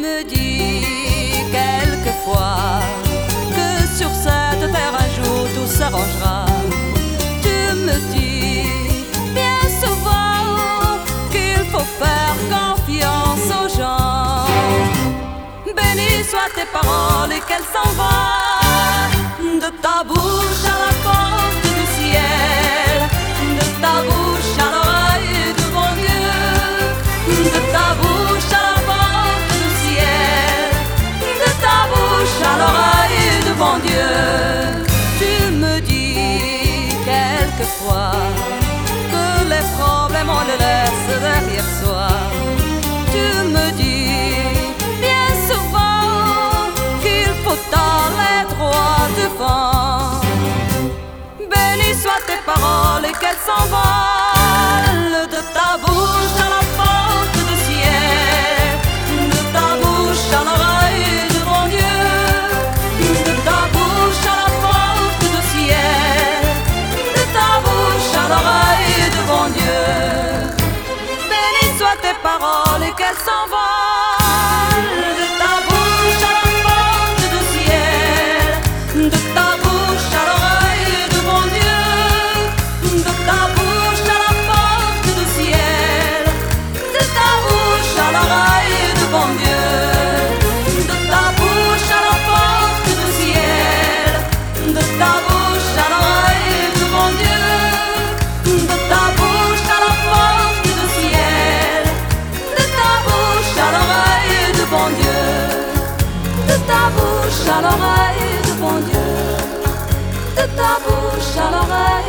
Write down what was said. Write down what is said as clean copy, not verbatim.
me dis quelquefois que sur cette terre un jour tout s'arrangera. Tu me dis bien souvent qu'il faut faire confiance aux gens. Bénis soient tes paroles et qu'elles s'envolent de ta bouche à la porte du ciel, de ta bouche à l'oreille de mon Dieu, de ta bouche à la porte du ciel, de ta bouche à l'oreille de mon Dieu. Tu me dis quelquefois que les problèmes on les laisse derrière soi. Tu me dis bien souvent qu'il faut aller droit devant. Bénis soient tes paroles et qu'elles s'envolent de ta bouche à la porte du ciel, de ta bouche à l'oreille de mon Dieu, de ta bouche à la porte du ciel, de ta bouche à l'oreille de mon Dieu. Bénis soient tes paroles et qu'elles s'envolent de ta bouche à la porte du ciel, de ta bouche à l'oreille de mon Dieu, de ta bouche à la porte du ciel, de ta bouche à l'oreille de mon Dieu, de ta bouche à la porte du ciel, de ta bouche à l'oreille de mon Dieu, de ta bouche à la porte du ciel, de ta bouche à l'oreille de mon Dieu, de ta bouche à l'oreille de mon Dieu, de ta bouche à l'oreille.